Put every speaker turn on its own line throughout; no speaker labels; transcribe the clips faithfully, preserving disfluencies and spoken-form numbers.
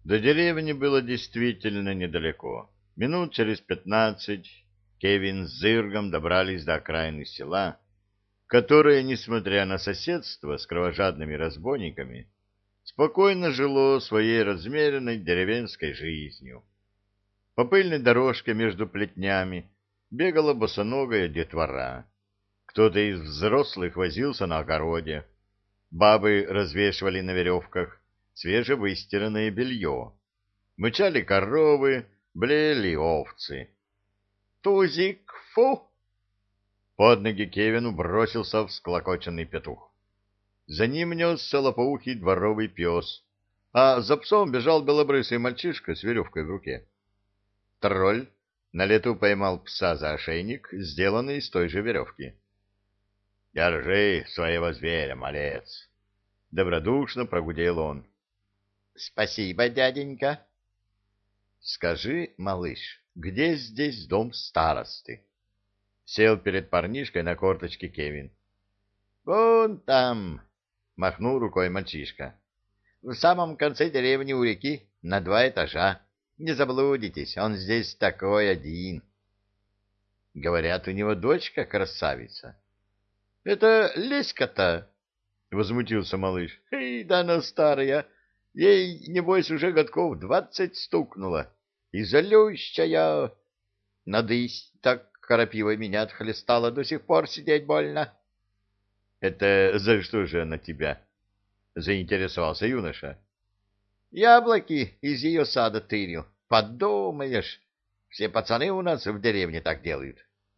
До деревни было действительно недалеко. Минут через пятнадцать Кевин с Зыргом добрались до окраины села, которое, несмотря на соседство с кровожадными разбойниками, спокойно жило своей размеренной деревенской жизнью. По пыльной дорожке между плетнями бегала босоногая детвора. Кто-то из взрослых возился на огороде. Бабы развешивали на веревках свежевыстиранное белье. Мычали коровы, блеяли овцы. «Тузик, фу!» Под ноги Кевину бросился всклокоченный петух. За ним несся лопоухий дворовый пес, а за псом бежал белобрысый мальчишка с веревкой в руке. Тролль на лету поймал пса за ошейник, сделанный из той же веревки. — Держи своего зверя, малец! — добродушно прогудел он. — Спасибо, дяденька. — Скажи, малыш, где здесь дом старосты? Сел перед парнишкой на корточке Кевин. — Вон там! — махнул рукой мальчишка. — В самом конце деревни у реки, на два этажа. Не заблудитесь, он здесь такой один. Говорят, у него дочка красавица. — Это Леська-то! — возмутился малыш. — Эй, да она старая! Ей, небось, уже годков двадцать стукнуло. И залющая! Надысь, так крапивой меня отхлестала, до сих пор сидеть больно. — Это за что же она тебя? — заинтересовался юноша. — Яблоки из ее сада тырил. Подумаешь, все пацаны у нас в деревне так делают.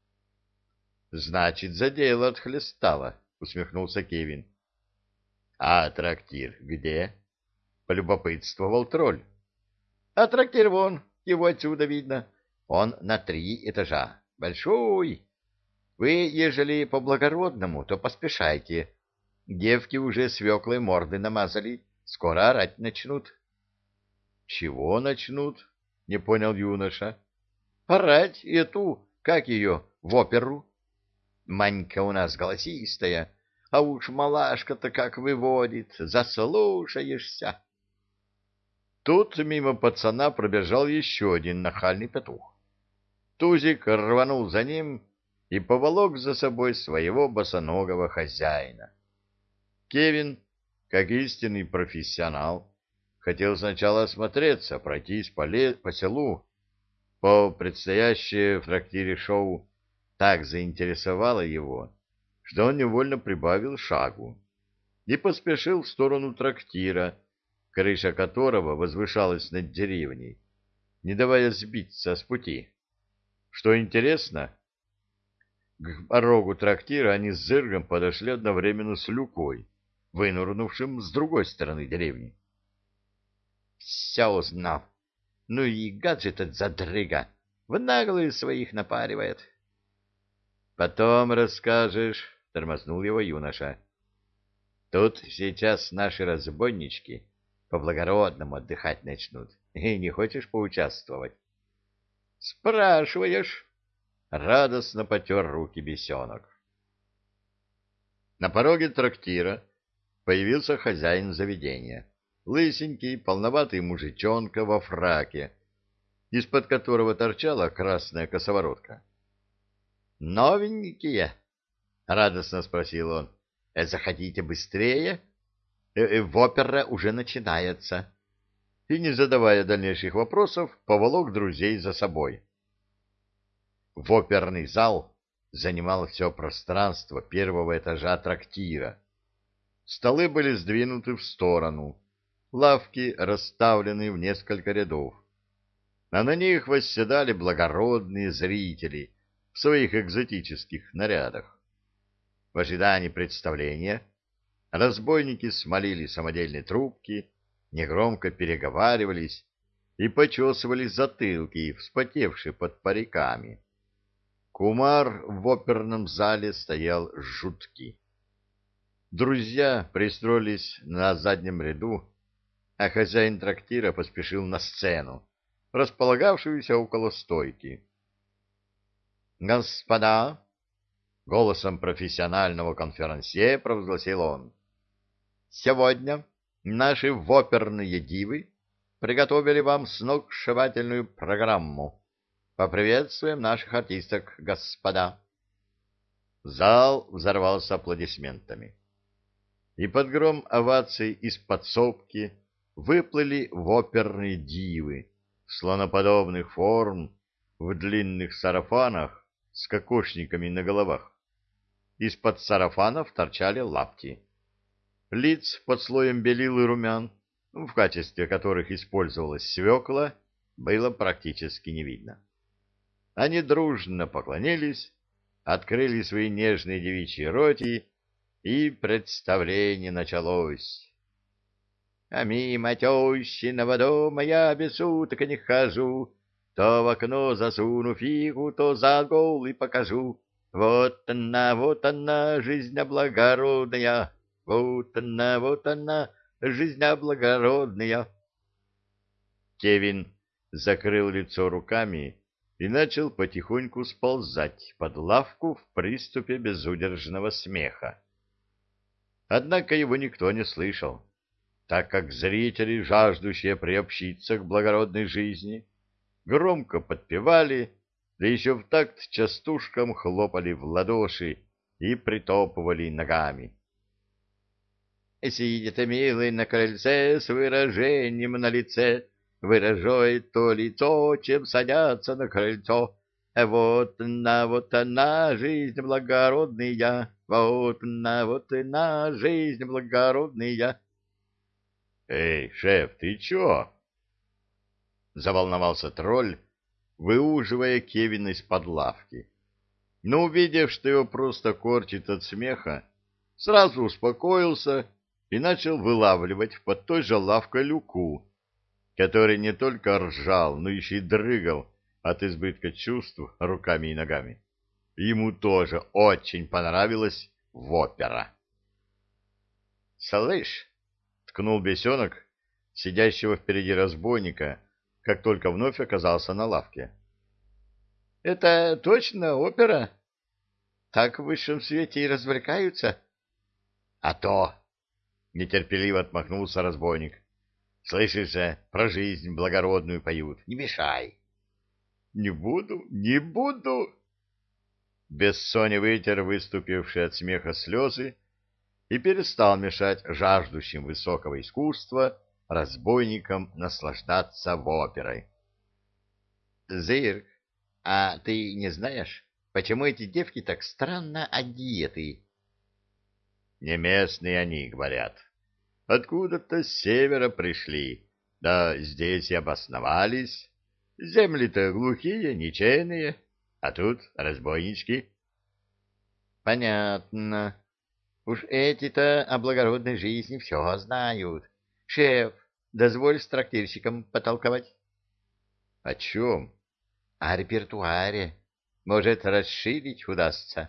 — Значит, за дело отхлестала, — усмехнулся Кевин. — А трактир где? — полюбопытствовал тролль. — А трактир вон, его отсюда видно. Он на три этажа. Большой. Вы, ежели по-благородному, то поспешайте. Девки уже свеклой морды намазали. Скоро орать начнут. — Чего начнут? — не понял юноша. — Орать эту, как ее, в оперу. Манька у нас голосистая, а уж малашка-то как выводит, заслушаешься. Тут мимо пацана пробежал еще один нахальный петух. Тузик рванул за ним и поволок за собой своего босоногого хозяина. Кевин, как истинный профессионал, хотел сначала осмотреться, пройтись по, ле... по селу, по предстоящее в трактире шоу так заинтересовало его, что он невольно прибавил шагу и поспешил в сторону трактира, крыша которого возвышалась над деревней, не давая сбиться с пути. Что интересно, к порогу трактира они с Зыргом подошли одновременно с Люкой, вынурнувшим с другой стороны деревни. — Все узнал. Ну и гад же этот задрыга, в наглую своих напаривает. — Потом расскажешь, — тормознул его юноша. — Тут сейчас наши разбойнички по-благородному отдыхать начнут. И не хочешь поучаствовать? — Спрашиваешь? — радостно потер руки бесенок. На пороге трактира появился хозяин заведения. Лысенький, полноватый мужичонка во фраке, из-под которого торчала красная косоворотка. — Новенькие? — радостно спросил он. — Заходите быстрее. Э -э, опера уже начинается. И, не задавая дальнейших вопросов, поволок друзей за собой. В оперный зал занимал все пространство первого этажа трактира. Столы были сдвинуты в сторону, лавки расставлены в несколько рядов, а на них восседали благородные зрители в своих экзотических нарядах. В ожидании представления разбойники смолили самодельные трубки, негромко переговаривались и почесывали затылки, вспотевшие под париками. Кумар в оперном зале стоял жуткий. Друзья пристроились на заднем ряду, а хозяин трактира поспешил на сцену, располагавшуюся около стойки. «Господа!» — голосом профессионального конферансье провозгласил он. «Сегодня наши воперные дивы приготовили вам сногсшибательную программу. Поприветствуем наших артисток, господа. Зал взорвался аплодисментами. И под гром оваций из подсобки выплыли в оперные дивы, слоноподобных форм, в длинных сарафанах с кокошниками на головах. Из-под сарафанов торчали лапти. Лиц под слоем белил и румян, в качестве которых использовалась свекла, было практически не видно. Они дружно поклонились, открыли свои нежные девичьи роти, и представление началось. А мимо тещиного дома я без суток не хожу, то в окно засуну фигу, то за голый покажу. Вот она, вот она, жизнь благородная, вот она, вот она, жизнь благородная. Кевин закрыл лицо руками и начал потихоньку сползать под лавку в приступе безудержного смеха. Однако его никто не слышал, так как зрители, жаждущие приобщиться к благородной жизни, громко подпевали, да еще в такт частушкам хлопали в ладоши и притопывали ногами. Сидит милый на крыльце с выражением на лице, выражает то лицо, чем садятся на крыльцо. Вот она, вот она, жизнь благородная, вот она, вот она, жизнь благородная. — Эй, шеф, ты чё? — заволновался тролль, выуживая Кевина из-под лавки. Но, увидев, что его просто корчит от смеха, сразу успокоился и начал вылавливать под той же лавкой Люку, который не только ржал, но еще и дрыгал от избытка чувств руками и ногами. Ему тоже очень понравилась опера. — Слышь! — ткнул бесенок, сидящего впереди разбойника, как только вновь оказался на лавке. — Это точно опера? Так в высшем свете и развлекаются? — А то! — нетерпеливо отмахнулся разбойник. — Слышишь же, про жизнь благородную поют. Не мешай. — Не буду, не буду! Бессоня вытер выступившие от смеха слезы и перестал мешать жаждущим высокого искусства разбойникам наслаждаться оперой. — Зырк, а ты не знаешь, почему эти девки так странно одеты? — Не местные они, говорят. Откуда-то с севера пришли, да здесь и обосновались. Земли-то глухие, ничейные, а тут разбойнички. — Понятно. Уж эти-то о благородной жизни все знают. Шеф, дозволь с трактирщиком потолковать. — О чем? — О репертуаре. Может, расширить удастся.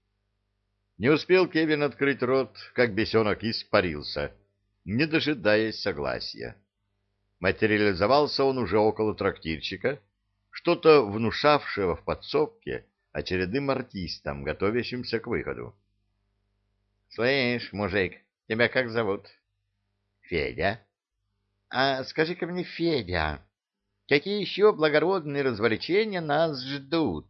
Не успел Кевин открыть рот, как бесенок испарился, не дожидаясь согласия. Материализовался он уже около трактирщика, что-то внушавшего в подсобке очередным артистам, готовящимся к выходу. — Слышь, мужик, тебя как зовут? — Федя. — А скажи-ка мне, Федя, какие еще благородные развлечения нас ждут?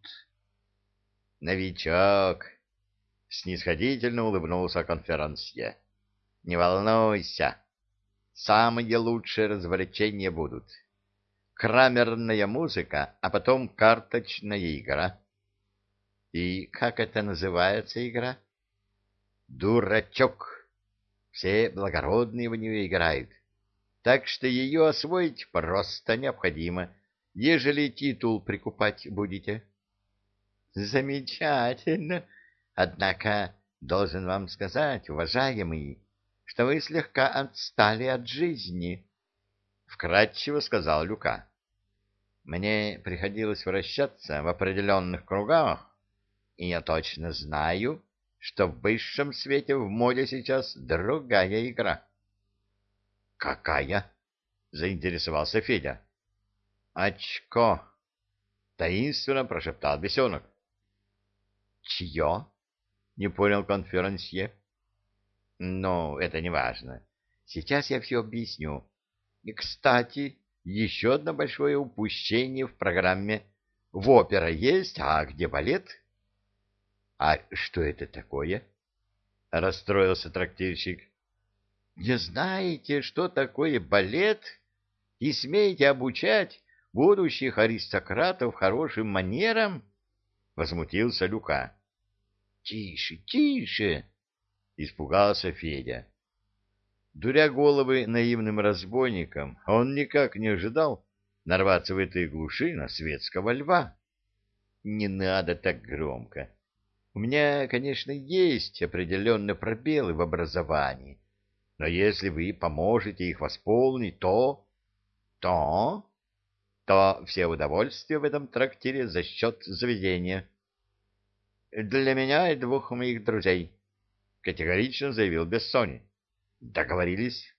— Новичок, — снисходительно улыбнулся конферансье. — Не волнуйся, самые лучшие развлечения будут. Крамерная музыка, а потом карточная игра. — И как это называется игра? — Дурачок. Все благородные в нее играют, так что ее освоить просто необходимо, ежели титул прикупать будете. — Замечательно. Однако должен вам сказать, уважаемый, что вы слегка отстали от жизни, — вкратчиво сказал Люка. — Мне приходилось вращаться в определенных кругах, и я точно знаю, что в высшем свете в моде сейчас другая игра. — Какая? — заинтересовался Федя. — Очко! — таинственно прошептал бесенок. — Чье? — не понял конферансье. — Ну, это не важно. Сейчас я все объясню. И, кстати,
еще одно большое упущение в программе. В опера есть, а где балет? — А что это такое? — расстроился трактирщик. — Не знаете, что такое балет? И смеете обучать будущих аристократов хорошим манерам? — возмутился Люка. — Тише, тише! — испугался Федя. Дуря головы наивным разбойникам, он никак не ожидал нарваться в этой глуши на светского льва. — Не надо так громко. У меня, конечно, есть определенные пробелы в образовании, но если вы поможете их восполнить, то... то... то все удовольствия в этом трактире за счет заведения. — Для меня и двух моих друзей, — категорично заявил Бессони. — Договорились?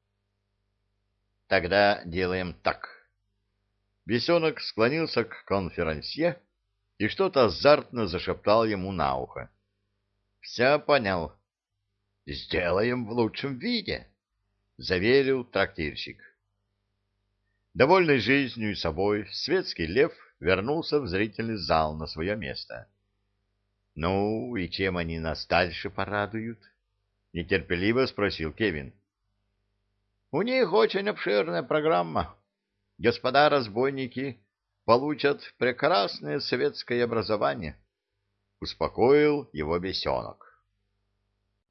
— Тогда делаем так. Бесенок склонился к конферансье и что-то азартно зашептал ему на ухо. — Все понял. — Сделаем в лучшем виде, — заверил трактирщик. Довольный жизнью и собой, светский лев вернулся в зрительный зал на свое место. — Ну, и чем они нас дальше порадуют? — нетерпеливо спросил Кевин. — У них очень обширная программа. Господа разбойники получат прекрасное советское образование, — успокоил его Бесенок.